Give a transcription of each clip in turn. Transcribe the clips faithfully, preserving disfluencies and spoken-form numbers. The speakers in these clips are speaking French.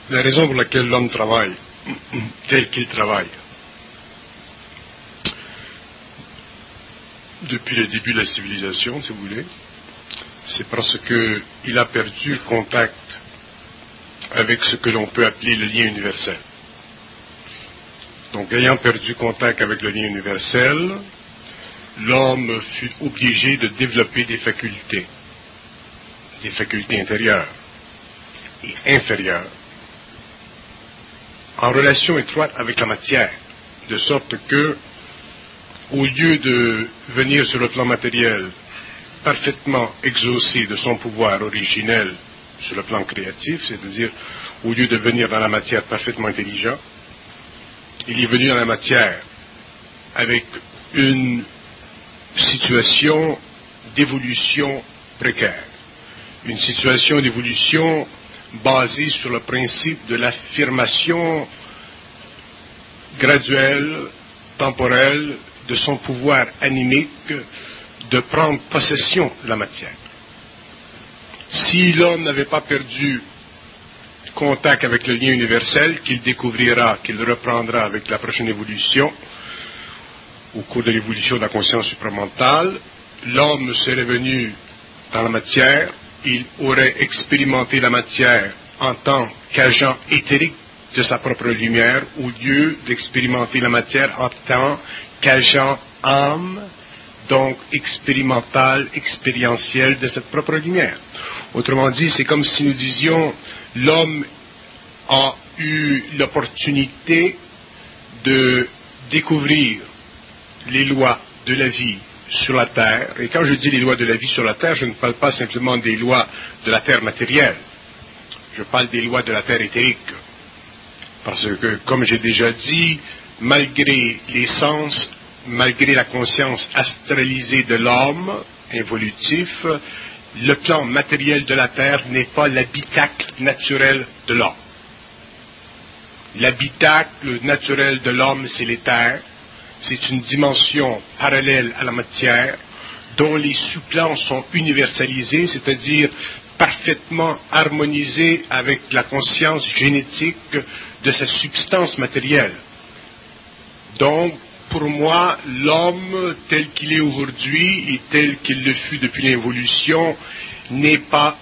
La raison pour laquelle l'homme travaille tel qu'il travaille depuis le début de la civilisation, si vous voulez, c'est parce qu'il a perdu contact avec ce que l'on peut appeler le lien universel. Donc, ayant perdu contact avec le lien universel, l'homme fut obligé de développer des facultés, des facultés intérieures et inférieures, en relation étroite avec la matière, de sorte que, au lieu de venir sur le plan matériel parfaitement exaucé de son pouvoir originel sur le plan créatif, c'est-à-dire au lieu de venir dans la matière parfaitement intelligent, il est venu dans la matière avec une situation d'évolution précaire, une situation d'évolution basée sur le principe de l'affirmation graduelle, temporelle, de son pouvoir animique de prendre possession de la matière. Si l'homme n'avait pas perdu contact avec le lien universel qu'il découvrira, qu'il reprendra avec la prochaine évolution, au cours de l'évolution de la conscience supramentale, l'homme serait venu dans la matière, il aurait expérimenté la matière en tant qu'agent éthérique de sa propre lumière, au lieu d'expérimenter la matière en tant qu'agent âme, donc expérimental, expérientiel de cette propre lumière. Autrement dit, c'est comme si nous disions, l'homme a eu l'opportunité de découvrir les lois de la vie sur la Terre. Et quand je dis les lois de la vie sur la Terre, je ne parle pas simplement des lois de la Terre matérielle. Je parle des lois de la Terre éthérique. Parce que, comme j'ai déjà dit, malgré les sens, malgré la conscience astralisée de l'homme évolutif, le plan matériel de la Terre n'est pas l'habitacle naturel de l'homme. L'habitacle naturel de l'homme, c'est l'éther. C'est une dimension parallèle à la matière, dont les sous-plans sont universalisés, c'est-à-dire parfaitement harmonisés avec la conscience génétique de sa substance matérielle. Donc, pour moi, l'homme tel qu'il est aujourd'hui et tel qu'il le fut depuis l'évolution n'est pas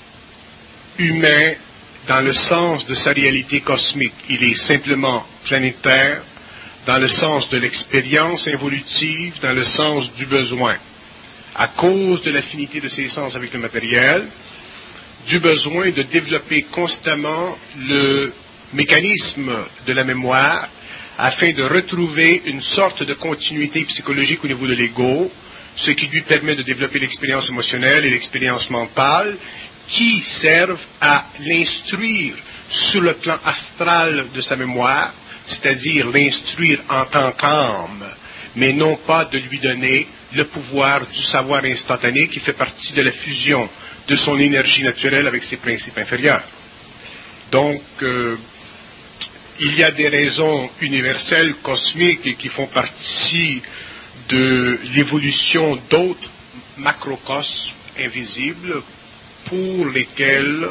humain dans le sens de sa réalité cosmique. Il est simplement planétaire dans le sens de l'expérience évolutive, dans le sens du besoin. À cause de l'affinité de ses sens avec le matériel, du besoin de développer constamment le mécanisme de la mémoire afin de retrouver une sorte de continuité psychologique au niveau de l'ego, ce qui lui permet de développer l'expérience émotionnelle et l'expérience mentale qui servent à l'instruire sur le plan astral de sa mémoire, c'est-à-dire l'instruire en tant qu'âme, mais non pas de lui donner le pouvoir du savoir instantané qui fait partie de la fusion de son énergie naturelle avec ses principes inférieurs. Donc, euh, il y a des raisons universelles, cosmiques, et qui font partie de l'évolution d'autres macrocosmes invisibles pour lesquels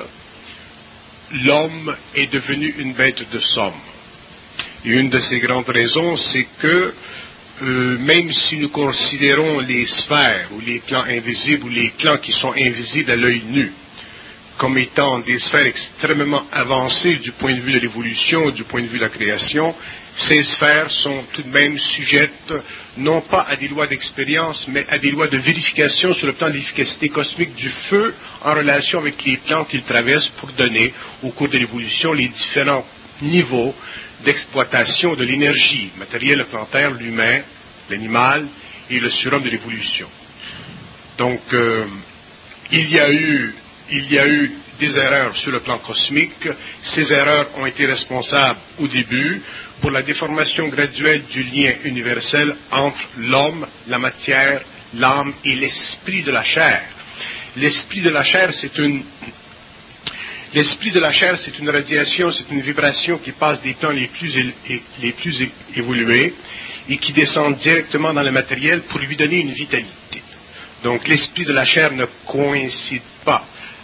l'homme est devenu une bête de somme. Et une de ces grandes raisons, c'est que euh, même si nous considérons les sphères ou les plans invisibles ou les plans qui sont invisibles à l'œil nu comme étant des sphères extrêmement avancées du point de vue de l'évolution, du point de vue de la création, ces sphères sont tout de même sujettes non pas à des lois d'expérience, mais à des lois de vérification sur le plan de l'efficacité cosmique du feu en relation avec les plans qu'ils traversent pour donner, au cours de l'évolution, les différents niveaux d'exploitation de l'énergie matérielle, le plan terre, l'humain, l'animal et le surhomme de l'évolution. Donc, euh, il y a eu il y a eu des erreurs sur le plan cosmique. Ces erreurs ont été responsables au début pour la déformation graduelle du lien universel entre l'homme, la matière, l'âme et l'esprit de la chair. L'esprit de la chair, c'est une L'esprit de la chair, c'est une radiation, c'est une vibration qui passe des plans les plus, é- les plus é- évolués et qui descend directement dans le matériel pour lui donner une vitalité. Donc l'esprit de la chair ne coïncide pas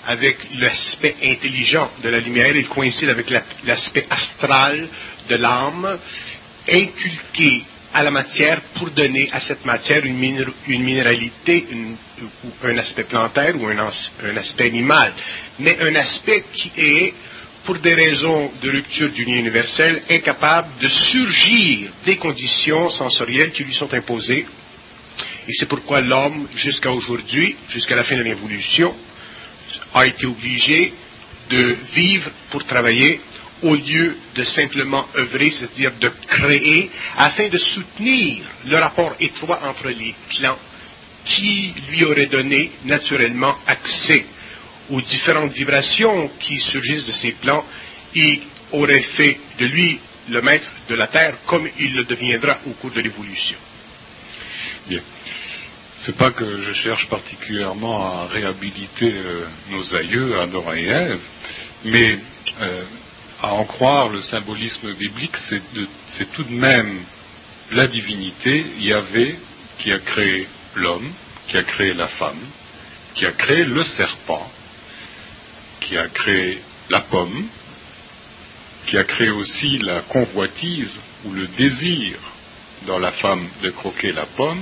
avec l'aspect intelligent de la lumière, il coïncide avec l'aspect astral de l'âme, inculqué à la matière pour donner à cette matière une, minér- une minéralité, une, ou un aspect plantaire ou un, un aspect animal, mais un aspect qui est, pour des raisons de rupture du lien universel, incapable de surgir des conditions sensorielles qui lui sont imposées. Et c'est pourquoi l'homme, jusqu'à aujourd'hui, jusqu'à la fin de l'évolution, a été obligé de vivre pour travailler au lieu de simplement œuvrer, c'est-à-dire de créer, afin de soutenir le rapport étroit entre les plans qui lui aurait donné naturellement accès aux différentes vibrations qui surgissent de ces plans et aurait fait de lui le maître de la Terre comme il le deviendra au cours de l'évolution. Bien. C'est pas que je cherche particulièrement à réhabiliter euh, nos aïeux, Adam et Ève, mais euh, à en croire le symbolisme biblique, c'est, de, c'est tout de même la divinité, Yahvé, qui a créé l'homme, qui a créé la femme, qui a créé le serpent, qui a créé la pomme, qui a créé aussi la convoitise ou le désir dans la femme de croquer la pomme.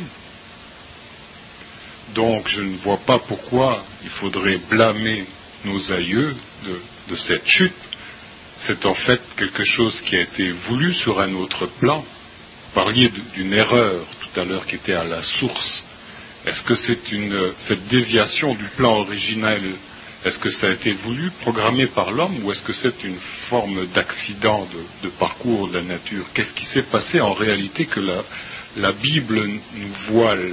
Donc je ne vois pas pourquoi il faudrait blâmer nos aïeux de, de cette chute. C'est en fait quelque chose qui a été voulu sur un autre plan. Vous parliez d'une erreur tout à l'heure qui était à la source. Est-ce que c'est une, cette déviation du plan originel, est-ce que ça a été voulu, programmé par l'homme, ou est-ce que c'est une forme d'accident de, de parcours de la nature? Qu'est-ce qui s'est passé en réalité que la, la Bible nous voile?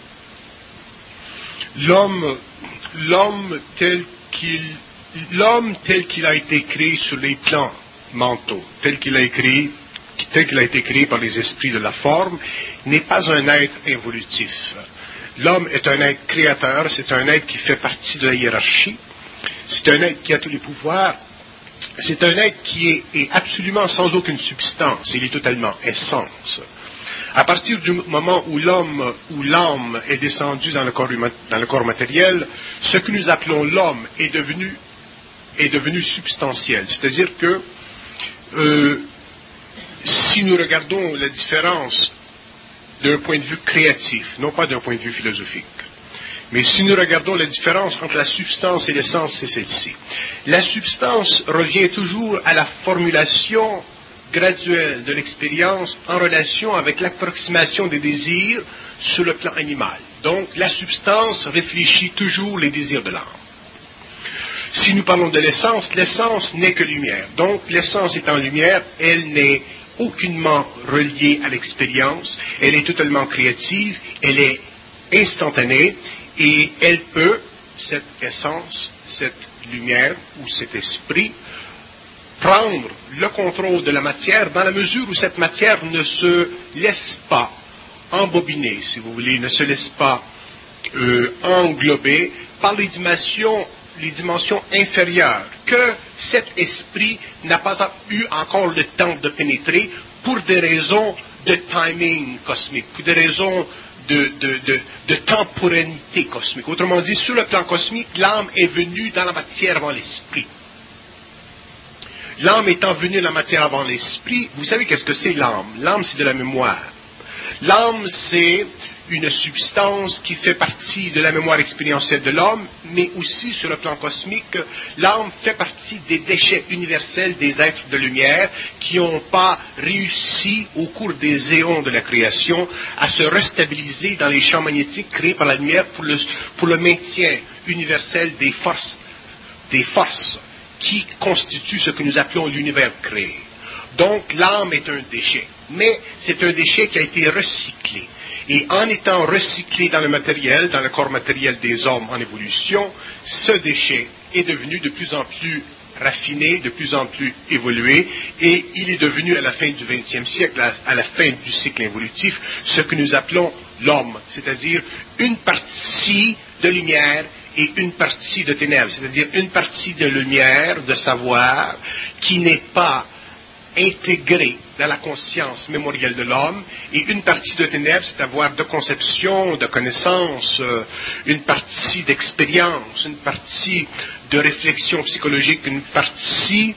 L'homme, l'homme tel qu'il, l'homme tel qu'il a été créé sur les plans mentaux, tel qu'il a écrit, tel qu'il a été créé par les esprits de la forme, n'est pas un être évolutif. L'homme est un être créateur, c'est un être qui fait partie de la hiérarchie, c'est un être qui a tous les pouvoirs, c'est un être qui est, est absolument sans aucune substance, il est totalement essence. À partir du moment où l'homme, où l'âme est descendue dans le corps, dans le corps matériel, ce que nous appelons l'homme est devenu, est devenu substantiel. C'est-à-dire que euh, si nous regardons la différence d'un point de vue créatif, non pas d'un point de vue philosophique, mais si nous regardons la différence entre la substance et l'essence, c'est celle-ci. La substance revient toujours à la formulation graduelle de l'expérience en relation avec l'approximation des désirs sur le plan animal. Donc, la substance réfléchit toujours les désirs de l'âme. Si nous parlons de l'essence, l'essence n'est que lumière. Donc, l'essence étant lumière, elle n'est aucunement reliée à l'expérience, elle est totalement créative, elle est instantanée, et elle peut, cette essence, cette lumière ou cet esprit, prendre le contrôle de la matière dans la mesure où cette matière ne se laisse pas embobiner, si vous voulez, ne se laisse pas euh, englober par les dimensions, les dimensions inférieures que cet esprit n'a pas eu encore le temps de pénétrer pour des raisons de timing cosmique, pour des raisons de, de, de, de temporalité cosmique. Autrement dit, sur le plan cosmique, l'âme est venue dans la matière avant l'esprit. L'âme étant venue dans la matière avant l'esprit, vous savez qu'est-ce que c'est l'âme? L'âme, c'est de la mémoire. L'âme, c'est une substance qui fait partie de la mémoire expérientielle de l'homme, mais aussi sur le plan cosmique, l'âme fait partie des déchets universels des êtres de lumière qui n'ont pas réussi au cours des éons de la création à se restabiliser dans les champs magnétiques créés par la lumière pour le, pour le maintien universel des forces, des forces qui constitue ce que nous appelons l'univers créé. Donc l'âme est un déchet, mais c'est un déchet qui a été recyclé. Et en étant recyclé dans le matériel, dans le corps matériel des hommes en évolution, ce déchet est devenu de plus en plus raffiné, de plus en plus évolué, et il est devenu à la fin du vingtième siècle, à la fin du cycle évolutif, ce que nous appelons l'homme, c'est-à-dire une partie de lumière et une partie de ténèbres, c'est-à-dire une partie de lumière, de savoir, qui n'est pas intégrée dans la conscience mémorielle de l'homme, et une partie de ténèbres, c'est-à-dire de conception, de connaissance, une partie d'expérience, une partie de réflexion psychologique, une partie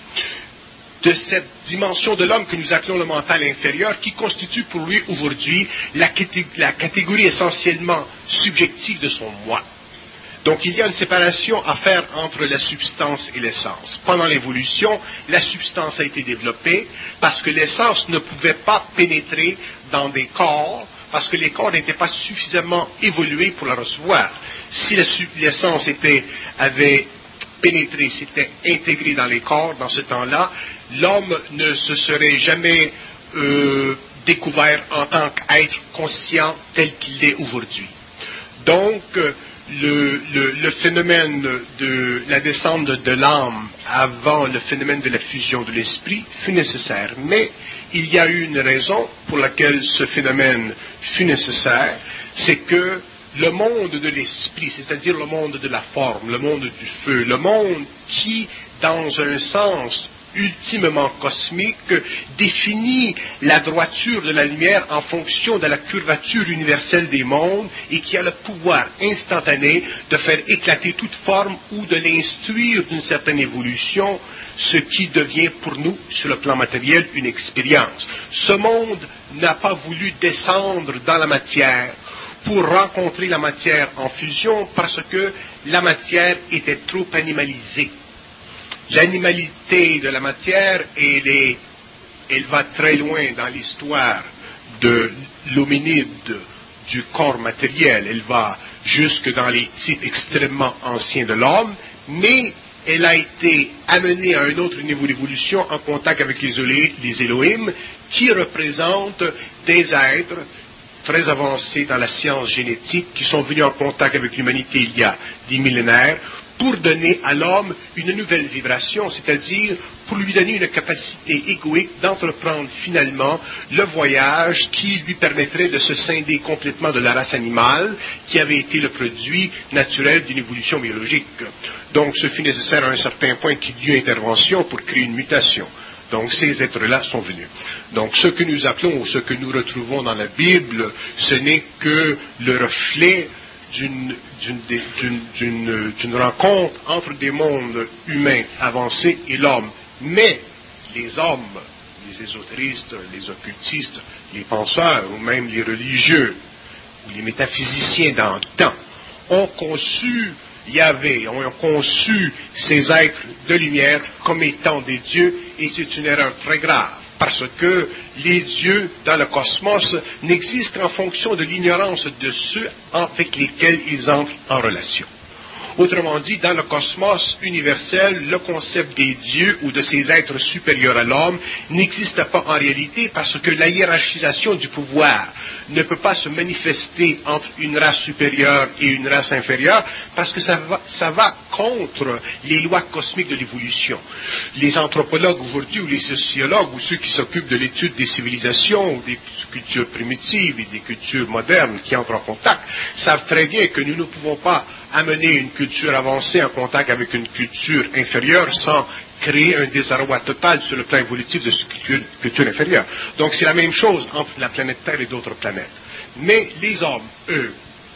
de cette dimension de l'homme que nous appelons le mental inférieur, qui constitue pour lui aujourd'hui la, catég- la catégorie essentiellement subjective de son moi. Donc il y a une séparation à faire entre la substance et l'essence. Pendant l'évolution, la substance a été développée parce que l'essence ne pouvait pas pénétrer dans des corps, parce que les corps n'étaient pas suffisamment évolués pour la recevoir. Si la, l'essence était, avait pénétré, s'était intégré dans les corps, dans ce temps-là, l'homme ne se serait jamais euh, découvert en tant qu'être conscient tel qu'il est aujourd'hui. Donc, le, le, le phénomène de la descente de, de l'âme avant le phénomène de la fusion de l'esprit fut nécessaire. Mais il y a eu une raison pour laquelle ce phénomène fut nécessaire, c'est que le monde de l'esprit, c'est-à-dire le monde de la forme, le monde du feu, le monde qui, dans un sens ultimement cosmique, définit la droiture de la lumière en fonction de la curvature universelle des mondes et qui a le pouvoir instantané de faire éclater toute forme ou de l'instruire d'une certaine évolution, ce qui devient pour nous, sur le plan matériel, une expérience. Ce monde n'a pas voulu descendre dans la matière pour rencontrer la matière en fusion parce que la matière était trop animalisée. L'animalité de la matière, elle, est, elle va très loin dans l'histoire de l'hominide, du corps matériel. Elle va jusque dans les types extrêmement anciens de l'homme, mais elle a été amenée à un autre niveau d'évolution en contact avec les, les Elohim, qui représentent des êtres très avancés dans la science génétique, qui sont venus en contact avec l'humanité il y a des millénaires, pour donner à l'homme une nouvelle vibration, c'est-à-dire pour lui donner une capacité égoïque d'entreprendre finalement le voyage qui lui permettrait de se scinder complètement de la race animale qui avait été le produit naturel d'une évolution biologique. Donc ce fut nécessaire à un certain point qu'il y eut intervention pour créer une mutation. Donc ces êtres-là sont venus. Donc ce que nous appelons ou ce que nous retrouvons dans la Bible, ce n'est que le reflet D'une, d'une, d'une, d'une, d'une rencontre entre des mondes humains avancés et l'homme. Mais les hommes, les ésotéristes, les occultistes, les penseurs ou même les religieux ou les métaphysiciens dans le temps ont conçu Yahvé, ont conçu ces êtres de lumière comme étant des dieux, et c'est une erreur très grave. Parce que les dieux dans le cosmos n'existent qu'en fonction de l'ignorance de ceux avec lesquels ils entrent en relation. Autrement dit, dans le cosmos universel, le concept des dieux ou de ces êtres supérieurs à l'homme n'existe pas en réalité parce que la hiérarchisation du pouvoir ne peut pas se manifester entre une race supérieure et une race inférieure parce que ça va, ça va contre les lois cosmiques de l'évolution. Les anthropologues aujourd'hui ou les sociologues ou ceux qui s'occupent de l'étude des civilisations ou des cultures primitives et des cultures modernes qui entrent en contact savent très bien que nous ne pouvons pas amener une culture avancée en contact avec une culture inférieure sans créer un désarroi total sur le plan évolutif de cette culture, culture inférieure. Donc c'est la même chose entre la planète Terre et d'autres planètes. Mais les hommes, eux,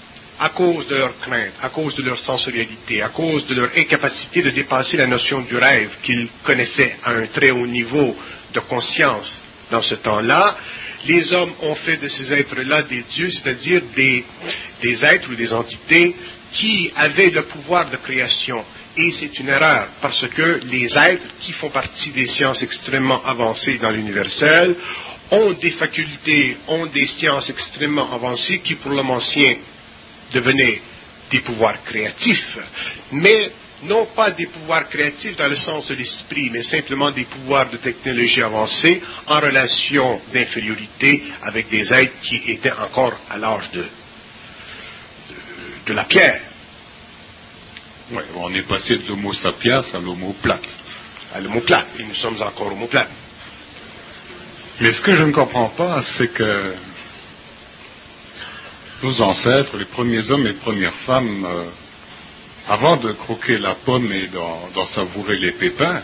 à cause de leur crainte, à cause de leur sensorialité, à cause de leur incapacité de dépasser la notion du rêve qu'ils connaissaient à un très haut niveau de conscience dans ce temps-là, les hommes ont fait de ces êtres-là des dieux, c'est-à-dire des, des êtres ou des entités qui avaient le pouvoir de création. Et c'est une erreur, parce que les êtres qui font partie des sciences extrêmement avancées dans l'universel ont des facultés, ont des sciences extrêmement avancées qui, pour l'homme ancien, devenaient des pouvoirs créatifs, mais non pas des pouvoirs créatifs dans le sens de l'esprit, mais simplement des pouvoirs de technologie avancée en relation d'infériorité avec des êtres qui étaient encore à l'âge de, de, de la pierre. Ouais, on est passé de l'homo sapiens à l'homo plate. À l'homo plate, et nous sommes encore homo plate. Mais ce que je ne comprends pas, c'est que nos ancêtres, les premiers hommes et les premières femmes, euh, avant de croquer la pomme et d'en, d'en savourer les pépins,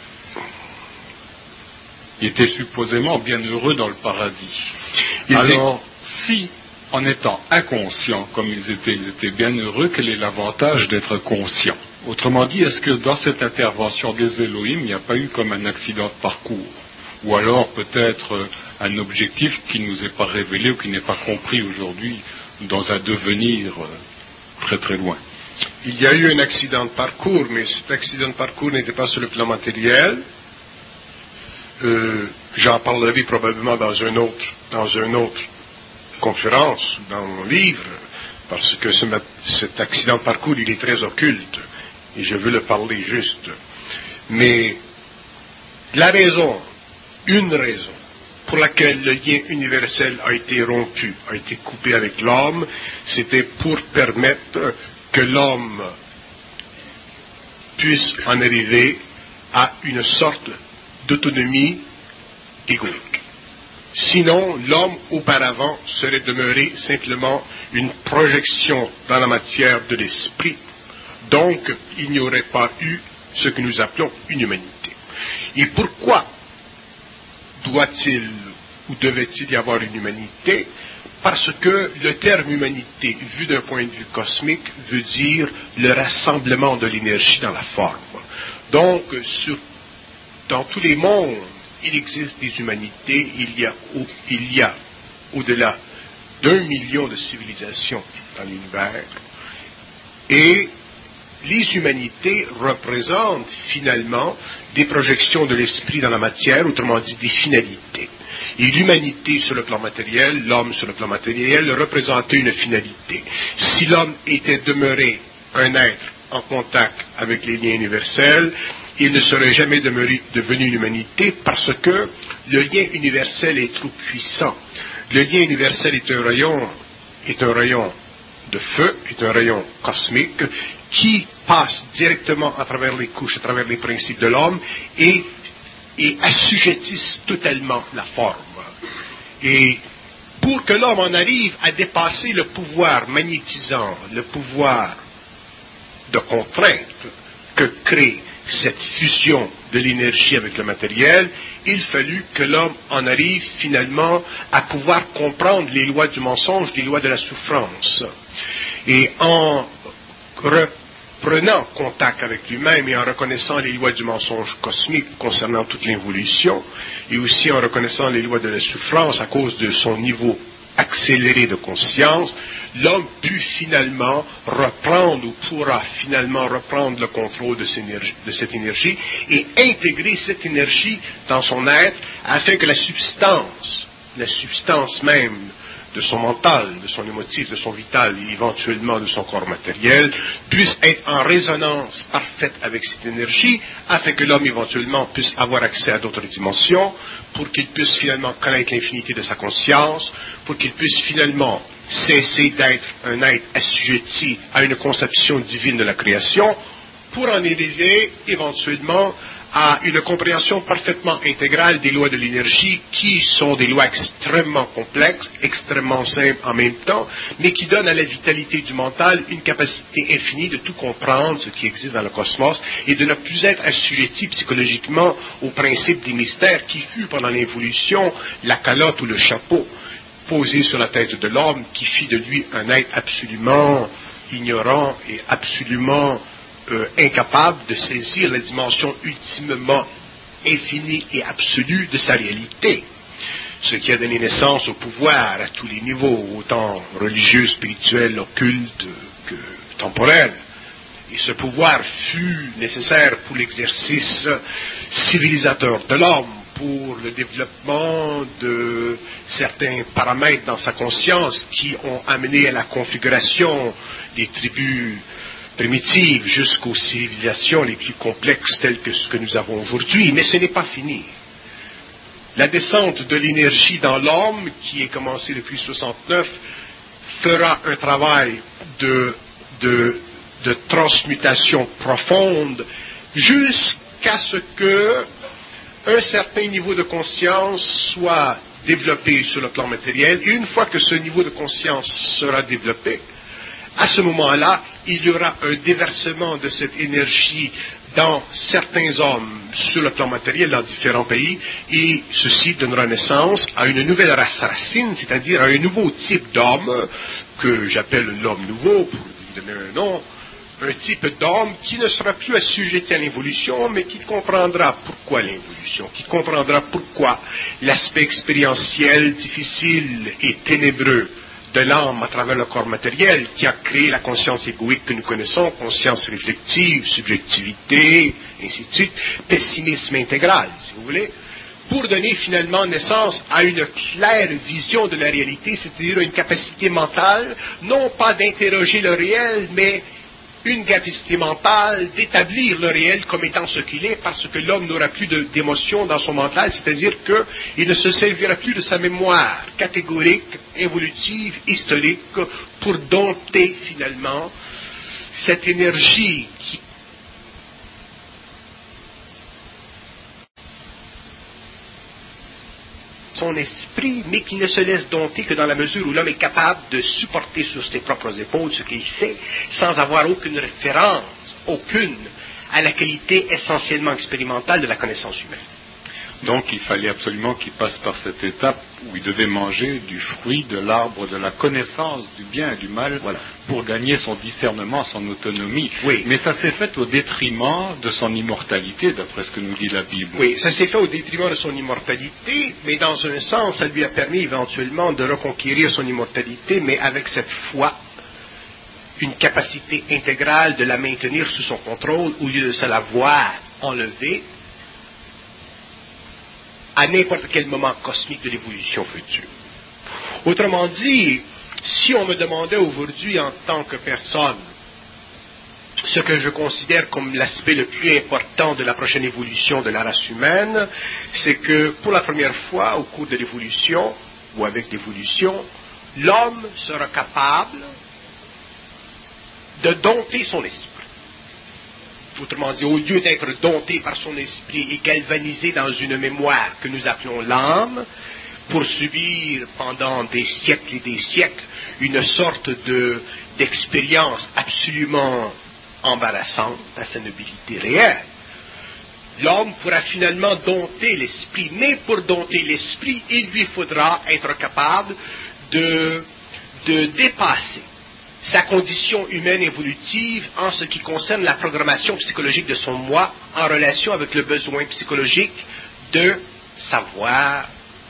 ils étaient supposément bien heureux dans le paradis. Ils Alors, est... si, en étant inconscients comme ils étaient, ils étaient bien heureux, quel est l'avantage d'être conscients? Autrement dit, est-ce que dans cette intervention des Elohim, il n'y a pas eu comme un accident de parcours? Ou alors peut-être euh, un objectif qui ne nous est pas révélé ou qui n'est pas compris aujourd'hui dans un devenir euh, très très loin? Il y a eu un accident de parcours, mais cet accident de parcours n'était pas sur le plan matériel. Euh, j'en parlerai probablement dans une autre, dans une autre conférence, dans mon livre, parce que ce, cet accident de parcours, il est très occulte, et je veux le parler juste. Mais la raison, une raison, pour laquelle le lien universel a été rompu, a été coupé avec l'homme, c'était pour permettre que l'homme puisse en arriver à une sorte d'autonomie égoïque. Sinon, l'homme, auparavant, serait demeuré simplement une projection dans la matière de l'esprit. Donc, il n'y aurait pas eu ce que nous appelons une humanité. Et pourquoi doit-il ou devait-il y avoir une humanité? Parce que le terme humanité, vu d'un point de vue cosmique, veut dire le rassemblement de l'énergie dans la forme. Donc, sur, dans tous les mondes, il existe des humanités, il y a, au, il y a au-delà d'un million de civilisations dans l'univers, et les humanités représentent finalement des projections de l'esprit dans la matière, autrement dit des finalités. Et l'humanité sur le plan matériel, l'homme sur le plan matériel, représentait une finalité. Si l'homme était demeuré un être en contact avec les liens universels, il ne serait jamais demeuré, devenu une humanité parce que le lien universel est trop puissant. Le lien universel est un rayon, est un rayon de feu, est un rayon cosmique qui passe directement à travers les couches, à travers les principes de l'homme et, et assujettissent totalement la forme. Et pour que l'homme en arrive à dépasser le pouvoir magnétisant, le pouvoir de contrainte que crée cette fusion de l'énergie avec le matériel, il fallut que l'homme en arrive finalement à pouvoir comprendre les lois du mensonge, les lois de la souffrance. Et en reprenant contact avec lui-même et en reconnaissant les lois du mensonge cosmique concernant toute l'évolution, et aussi en reconnaissant les lois de la souffrance à cause de son niveau accéléré de conscience, l'homme put finalement reprendre ou pourra finalement reprendre le contrôle de, de cette énergie et intégrer cette énergie dans son être afin que la substance, la substance même de son mental, de son émotif, de son vital et éventuellement de son corps matériel puisse être en résonance parfaite avec cette énergie afin que l'homme éventuellement puisse avoir accès à d'autres dimensions, pour qu'il puisse finalement connaître l'infinité de sa conscience, pour qu'il puisse finalement cesser d'être un être assujetti à une conception divine de la création, pour en arriver éventuellement à une compréhension parfaitement intégrale des lois de l'énergie qui sont des lois extrêmement complexes, extrêmement simples en même temps, mais qui donnent à la vitalité du mental une capacité infinie de tout comprendre, ce qui existe dans le cosmos, et de ne plus être assujetti psychologiquement au principe des mystères qui fut pendant l'évolution la calotte ou le chapeau posé sur la tête de l'homme qui fit de lui un être absolument ignorant et absolument Euh, incapable de saisir la dimension ultimement infinie et absolue de sa réalité, ce qui a donné naissance au pouvoir à tous les niveaux, autant religieux, spirituel, occulte que temporel. Et ce pouvoir fut nécessaire pour l'exercice civilisateur de l'homme, pour le développement de certains paramètres dans sa conscience qui ont amené à la configuration des tribus primitives jusqu'aux civilisations les plus complexes telles que ce que nous avons aujourd'hui. Mais ce n'est pas fini. La descente de l'énergie dans l'homme, qui est commencée depuis soixante-neuf, fera un travail de, de, de transmutation profonde jusqu'à ce que un certain niveau de conscience soit développé sur le plan matériel. Et une fois que ce niveau de conscience sera développé, à ce moment-là, il y aura un déversement de cette énergie dans certains hommes sur le plan matériel dans différents pays, et ceci donnera naissance à une nouvelle race racine, c'est-à-dire à un nouveau type d'homme, que j'appelle l'homme nouveau, pour lui donner un nom, un type d'homme qui ne sera plus assujetti à l'évolution, mais qui comprendra pourquoi l'évolution, qui comprendra pourquoi l'aspect expérientiel difficile et ténébreux de l'âme à travers le corps matériel qui a créé la conscience égoïque que nous connaissons, conscience réflexive, subjectivité, ainsi de suite, pessimisme intégral, si vous voulez, pour donner finalement naissance à une claire vision de la réalité, c'est-à-dire une capacité mentale, non pas d'interroger le réel, mais une capacité mentale d'établir le réel comme étant ce qu'il est, parce que l'homme n'aura plus de, d'émotion dans son mental, c'est-à-dire qu'il ne se servira plus de sa mémoire catégorique, évolutive, historique, pour dompter finalement cette énergie qui son esprit, mais qui ne se laisse dompter que dans la mesure où l'homme est capable de supporter sur ses propres épaules ce qu'il sait, sans avoir aucune référence, aucune, à la qualité essentiellement expérimentale de la connaissance humaine. Donc il fallait absolument qu'il passe par cette étape où il devait manger du fruit de l'arbre de la connaissance du bien et du mal, voilà, pour gagner son discernement, son autonomie. Oui. Mais ça s'est fait au détriment de son immortalité, d'après ce que nous dit la Bible. Oui, ça s'est fait au détriment de son immortalité, mais dans un sens, ça lui a permis éventuellement de reconquérir son immortalité, mais avec cette foi, une capacité intégrale de la maintenir sous son contrôle, au lieu de se la voir enlevée à n'importe quel moment cosmique de l'évolution future. Autrement dit, si on me demandait aujourd'hui en tant que personne ce que je considère comme l'aspect le plus important de la prochaine évolution de la race humaine, c'est que pour la première fois au cours de l'évolution, ou avec l'évolution, l'homme sera capable de dompter son esprit. Autrement dit, au lieu d'être dompté par son esprit et galvanisé dans une mémoire que nous appelons l'âme, pour subir pendant des siècles et des siècles une sorte de, d'expérience absolument embarrassante à sa nobilité réelle, l'homme pourra finalement dompter l'esprit. Mais pour dompter l'esprit, il lui faudra être capable de, de dépasser sa condition humaine évolutive en ce qui concerne la programmation psychologique de son moi en relation avec le besoin psychologique de savoir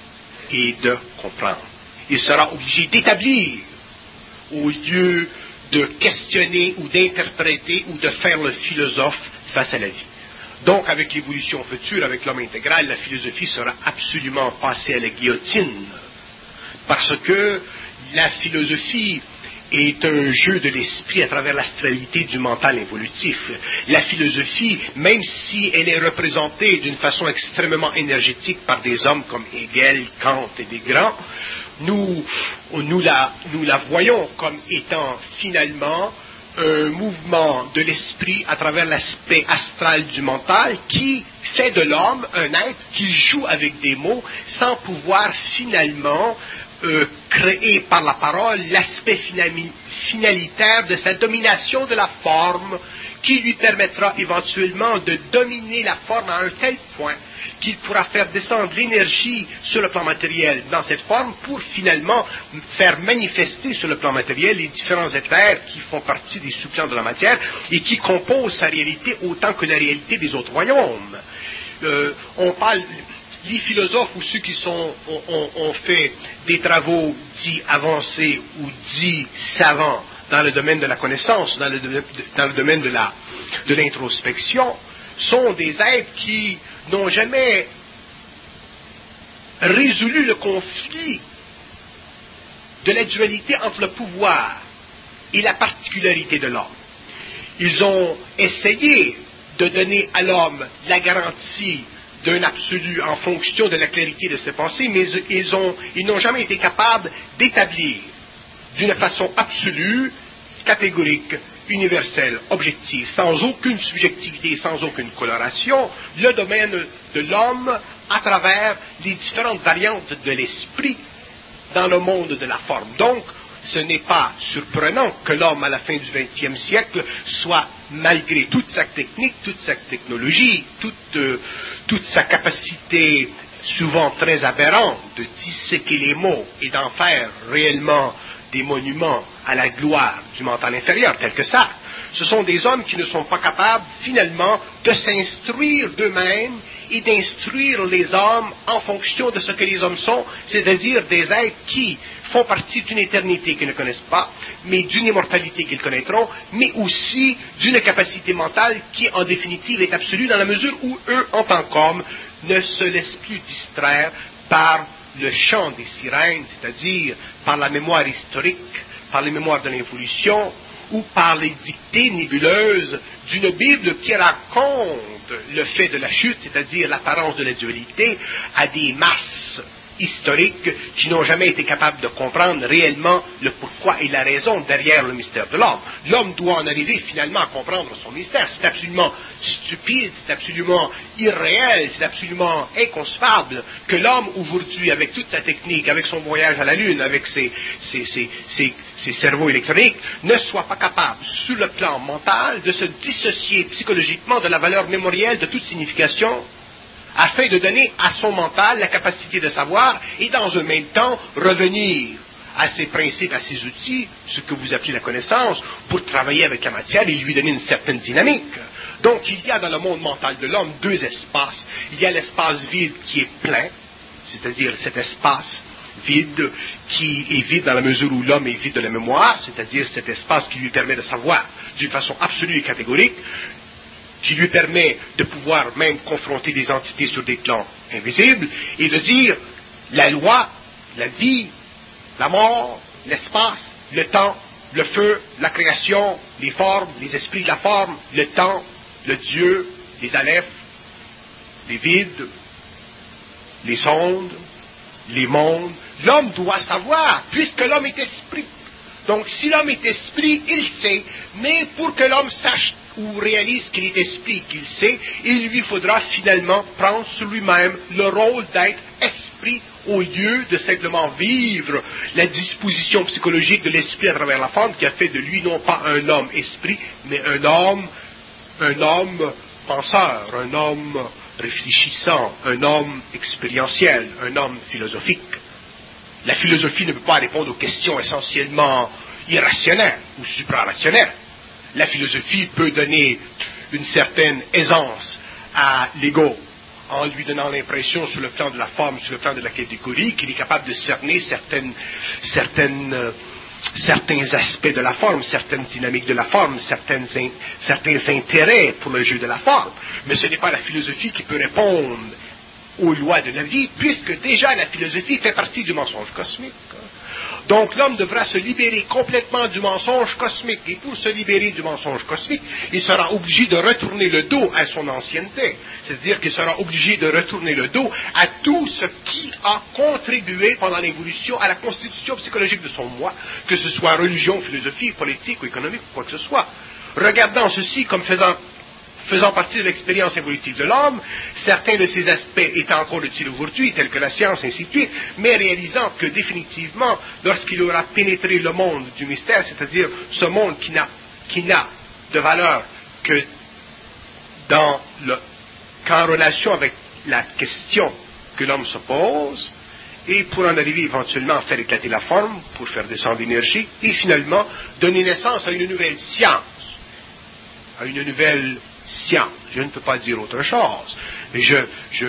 et de comprendre. Il sera obligé d'établir, au lieu de questionner ou d'interpréter ou de faire le philosophe face à la vie. Donc, avec l'évolution future, avec l'homme intégral, la philosophie sera absolument passée à la guillotine, parce que la philosophie est un jeu de l'esprit à travers l'astralité du mental évolutif. La philosophie, même si elle est représentée d'une façon extrêmement énergétique par des hommes comme Hegel, Kant et des grands, nous, nous, la, nous la voyons comme étant finalement un mouvement de l'esprit à travers l'aspect astral du mental qui fait de l'homme un être qui joue avec des mots sans pouvoir finalement Euh, créer par la parole l'aspect finali- finalitaire de sa domination de la forme qui lui permettra éventuellement de dominer la forme à un tel point qu'il pourra faire descendre l'énergie sur le plan matériel dans cette forme pour finalement faire manifester sur le plan matériel les différents éthers qui font partie des sous-plans de la matière et qui composent sa réalité autant que la réalité des autres royaumes. Euh, on parle... Les philosophes ou ceux qui sont, ont, ont, ont fait des travaux dits avancés ou dits savants dans le domaine de la connaissance, dans le, dans le domaine de, la, de l'introspection, sont des êtres qui n'ont jamais résolu le conflit de la dualité entre le pouvoir et la particularité de l'homme. Ils ont essayé de donner à l'homme la garantie d'un absolu en fonction de la clarité de ses pensées, mais ils, ont, ils n'ont jamais été capables d'établir d'une façon absolue, catégorique, universelle, objective, sans aucune subjectivité, sans aucune coloration, le domaine de l'homme à travers les différentes variantes de l'esprit dans le monde de la forme. Donc, ce n'est pas surprenant que l'homme, à la fin du vingtième siècle, soit, malgré toute sa technique, toute sa technologie, toute, euh, toute sa capacité souvent très aberrante de disséquer les mots et d'en faire réellement des monuments à la gloire du mental inférieur, tel que ça, Ce sont des hommes qui ne sont pas capables, finalement, de s'instruire d'eux-mêmes et d'instruire les hommes en fonction de ce que les hommes sont, c'est-à-dire des êtres qui font partie d'une éternité qu'ils ne connaissent pas, mais d'une immortalité qu'ils connaîtront, mais aussi d'une capacité mentale qui, en définitive, est absolue dans la mesure où eux, en tant qu'hommes, ne se laissent plus distraire par le chant des sirènes, c'est-à-dire par la mémoire historique, par les mémoires de l'évolution, ou par les dictées nébuleuses d'une Bible qui raconte le fait de la chute, c'est-à-dire l'apparence de la dualité, à des masses historiques qui n'ont jamais été capables de comprendre réellement le pourquoi et la raison derrière le mystère de l'homme. L'homme doit en arriver finalement à comprendre son mystère. C'est absolument stupide, c'est absolument irréel, c'est absolument inconcevable que l'homme aujourd'hui, avec toute sa technique, avec son voyage à la Lune, avec ses, ses, ses, ses, ses cerveaux électroniques, ne soit pas capable, sur le plan mental, de se dissocier psychologiquement de la valeur mémorielle de toute signification, afin de donner à son mental la capacité de savoir et dans un même temps revenir à ses principes, à ses outils, ce que vous appelez la connaissance, pour travailler avec la matière et lui donner une certaine dynamique. Donc il y a dans le monde mental de l'homme deux espaces. Il y a l'espace vide qui est plein, c'est-à-dire cet espace vide qui est vide dans la mesure où l'homme est vide de la mémoire, c'est-à-dire cet espace qui lui permet de savoir d'une façon absolue et catégorique, qui lui permet de pouvoir même confronter des entités sur des plans invisibles, et de dire la loi, la vie, la mort, l'espace, le temps, le feu, la création, les formes, les esprits de la forme, le temps, le Dieu, les alephes, les vides, les sondes, les mondes. L'homme doit savoir, puisque l'homme est esprit. Donc si l'homme est esprit, il sait, mais pour que l'homme sache ou réalise qu'il est esprit, qu'il sait, il lui faudra finalement prendre sur lui-même le rôle d'être esprit au lieu de simplement vivre la disposition psychologique de l'esprit à travers la forme qui a fait de lui non pas un homme esprit, mais un homme, un homme penseur, un homme réfléchissant, un homme expérientiel, un homme philosophique. La philosophie ne peut pas répondre aux questions essentiellement irrationnelles ou suprarationnelles. La philosophie peut donner une certaine aisance à l'ego en lui donnant l'impression sur le plan de la forme, sur le plan de la catégorie, qu'il est capable de cerner certaines, certaines, euh, certains aspects de la forme, certaines dynamiques de la forme, certaines in, certains intérêts pour le jeu de la forme. Mais ce n'est pas la philosophie qui peut répondre aux lois de la vie, puisque déjà la philosophie fait partie du mensonge cosmique. Donc l'homme devra se libérer complètement du mensonge cosmique. Et pour se libérer du mensonge cosmique, il sera obligé de retourner le dos à son ancienneté. C'est-à-dire qu'il sera obligé de retourner le dos à tout ce qui a contribué pendant l'évolution à la constitution psychologique de son moi, que ce soit religion, philosophie, politique ou économique ou quoi que ce soit. Regardant ceci comme faisant faisant partie de l'expérience évolutive de l'homme, certains de ces aspects étant encore utiles aujourd'hui, tels que la science, ainsi de suite, mais réalisant que définitivement, lorsqu'il aura pénétré le monde du mystère, c'est-à-dire ce monde qui n'a, qui n'a de valeur que dans le, qu'en relation avec la question que l'homme se pose, et pour en arriver éventuellement à faire éclater la forme, pour faire descendre l'énergie, et finalement donner naissance à une nouvelle science, à une nouvelle science. Je ne peux pas dire autre chose. Mais je, je,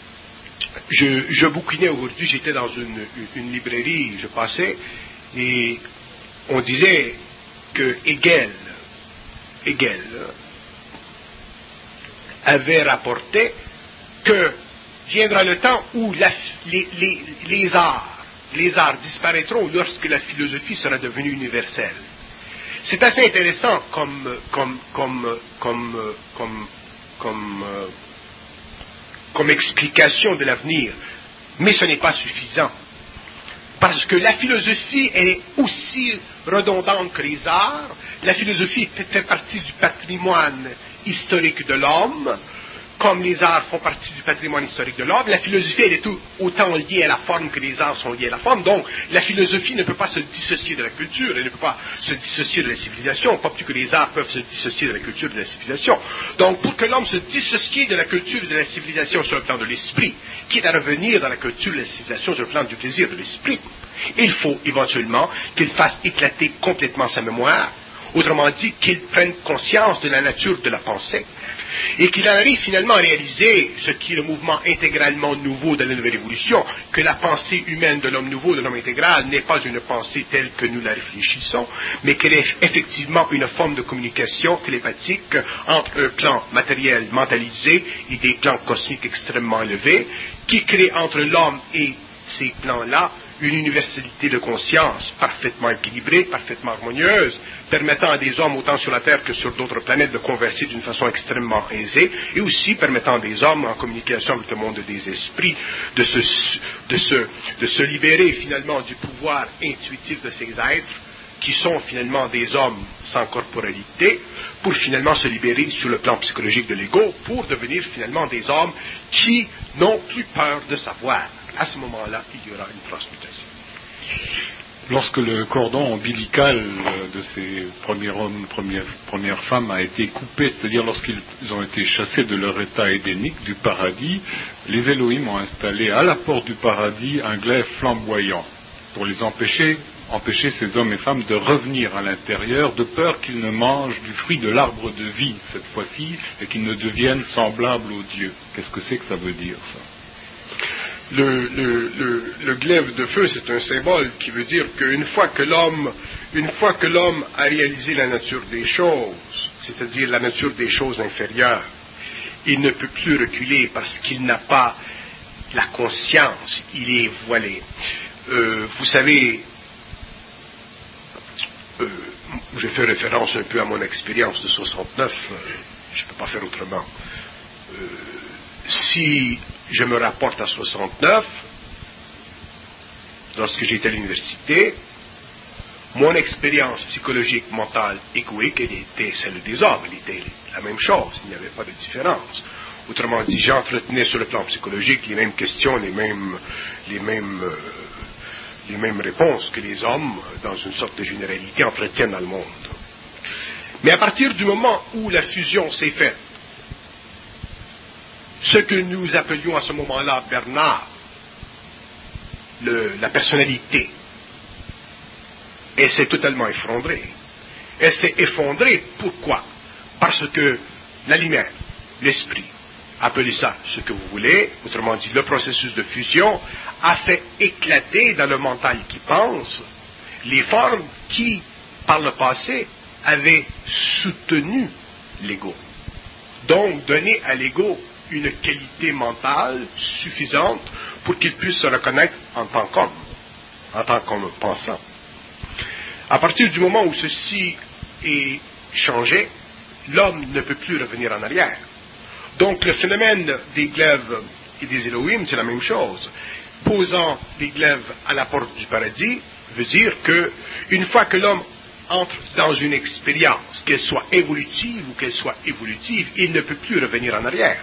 je, je bouquinais aujourd'hui, j'étais dans une, une librairie, je passais, et on disait que Hegel, Hegel avait rapporté que viendra le temps où la, les, les, les arts, les arts disparaîtront lorsque la philosophie sera devenue universelle. C'est assez intéressant comme, comme, comme, comme, comme, comme, euh, comme explication de l'avenir, mais ce n'est pas suffisant. Parce que la philosophie est aussi redondante que les arts. La philosophie fait, fait partie du patrimoine historique de l'homme, comme les arts font partie du patrimoine historique de l'homme. La philosophie, elle est tout, autant liée à la forme que les arts sont liés à la forme. Donc, la philosophie ne peut pas se dissocier de la culture, elle ne peut pas se dissocier de la civilisation, pas plus que les arts peuvent se dissocier de la culture et de la civilisation. Donc, pour que l'homme se dissocie de la culture et de la civilisation sur le plan de l'esprit, quitte à revenir dans la culture et la civilisation sur le plan du plaisir de l'esprit, il faut éventuellement qu'il fasse éclater complètement sa mémoire, Autrement dit, qu'ils prennent conscience de la nature de la pensée et qu'il en arrive finalement à réaliser ce qui est le mouvement intégralement nouveau de la nouvelle évolution, que la pensée humaine de l'homme nouveau, de l'homme intégral, n'est pas une pensée telle que nous la réfléchissons, mais qu'elle est effectivement une forme de communication télépathique entre un plan matériel mentalisé et des plans cosmiques extrêmement élevés, qui crée entre l'homme et ces plans-là une universalité de conscience parfaitement équilibrée, parfaitement harmonieuse, permettant à des hommes autant sur la Terre que sur d'autres planètes de converser d'une façon extrêmement aisée, et aussi permettant à des hommes en communication avec le monde des esprits de se, de se, de se libérer finalement du pouvoir intuitif de ces êtres qui sont finalement des hommes sans corporalité, pour finalement se libérer sur le plan psychologique de l'ego, pour devenir finalement des hommes qui n'ont plus peur de savoir. À ce moment-là, il y aura une transmutation. Lorsque le cordon ombilical de ces premiers hommes, premières, premières femmes a été coupé, c'est-à-dire lorsqu'ils ont été chassés de leur état édénique, du paradis, les Elohim ont installé à la porte du paradis un glaive flamboyant pour les empêcher, empêcher ces hommes et femmes de revenir à l'intérieur, de peur qu'ils ne mangent du fruit de l'arbre de vie cette fois-ci et qu'ils ne deviennent semblables aux dieux. Qu'est-ce que c'est que ça veut dire, ça? Le, le, le, le glaive de feu, c'est un symbole qui veut dire qu'une fois que l'homme, une fois que l'homme a réalisé la nature des choses, c'est-à-dire la nature des choses inférieures, il ne peut plus reculer parce qu'il n'a pas la conscience, il est voilé. Euh, vous savez, euh, je fais référence un peu à mon expérience de soixante-neuf, euh, je ne peux pas faire autrement. Euh, si je me rapporte à soixante-neuf, lorsque j'étais à l'université, mon expérience psychologique, mentale, égoïque, elle était celle des hommes, elle était la même chose, il n'y avait pas de différence. Autrement dit, j'entretenais sur le plan psychologique les mêmes questions, les mêmes, les mêmes, euh, les mêmes réponses que les hommes, dans une sorte de généralité, entretiennent dans le monde. Mais à partir du moment où la fusion s'est faite, ce que nous appelions à ce moment-là Bernard, le, la personnalité, elle s'est totalement effondrée. Elle s'est effondrée, pourquoi? Parce que la lumière, l'esprit, appelez ça ce que vous voulez, autrement dit le processus de fusion, a fait éclater dans le mental qui pense les formes qui, par le passé, avaient soutenu l'ego. Donc, donner à l'ego une qualité mentale suffisante pour qu'il puisse se reconnaître en tant qu'homme, en tant qu'homme pensant. À partir du moment où ceci est changé, l'homme ne peut plus revenir en arrière. Donc le phénomène des glaives et des Elohim, c'est la même chose. Posant des glaives à la porte du paradis veut dire que une fois que l'homme entre dans une expérience, qu'elle soit évolutive ou qu'elle soit évolutive, il ne peut plus revenir en arrière.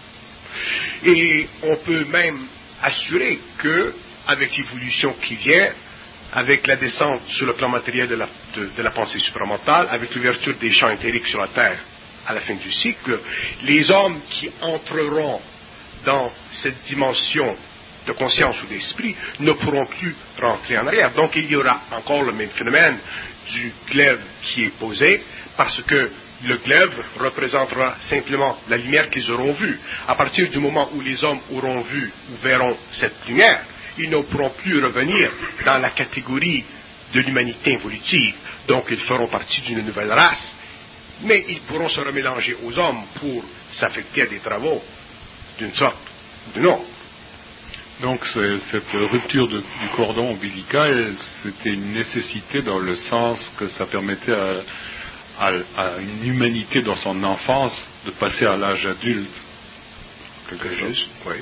Et on peut même assurer que, avec l'évolution qui vient, avec la descente sur le plan matériel de la, de, de la pensée supramentale, avec l'ouverture des champs éthériques sur la Terre à la fin du cycle, les hommes qui entreront dans cette dimension de conscience ou d'esprit ne pourront plus rentrer en arrière. Donc il y aura encore le même phénomène du glaive qui est posé, parce que le glaive représentera simplement la lumière qu'ils auront vue. À partir du moment où les hommes auront vu ou verront cette lumière, ils ne pourront plus revenir dans la catégorie de l'humanité évolutive. Donc ils feront partie d'une nouvelle race, mais ils pourront se remélanger aux hommes pour s'affecter à des travaux d'une sorte ou d'une autre. Donc cette rupture de, du cordon ombilical, c'était une nécessité dans le sens que ça permettait à, à, à une humanité dans son enfance de passer à l'âge adulte. Quelque chose. Oui.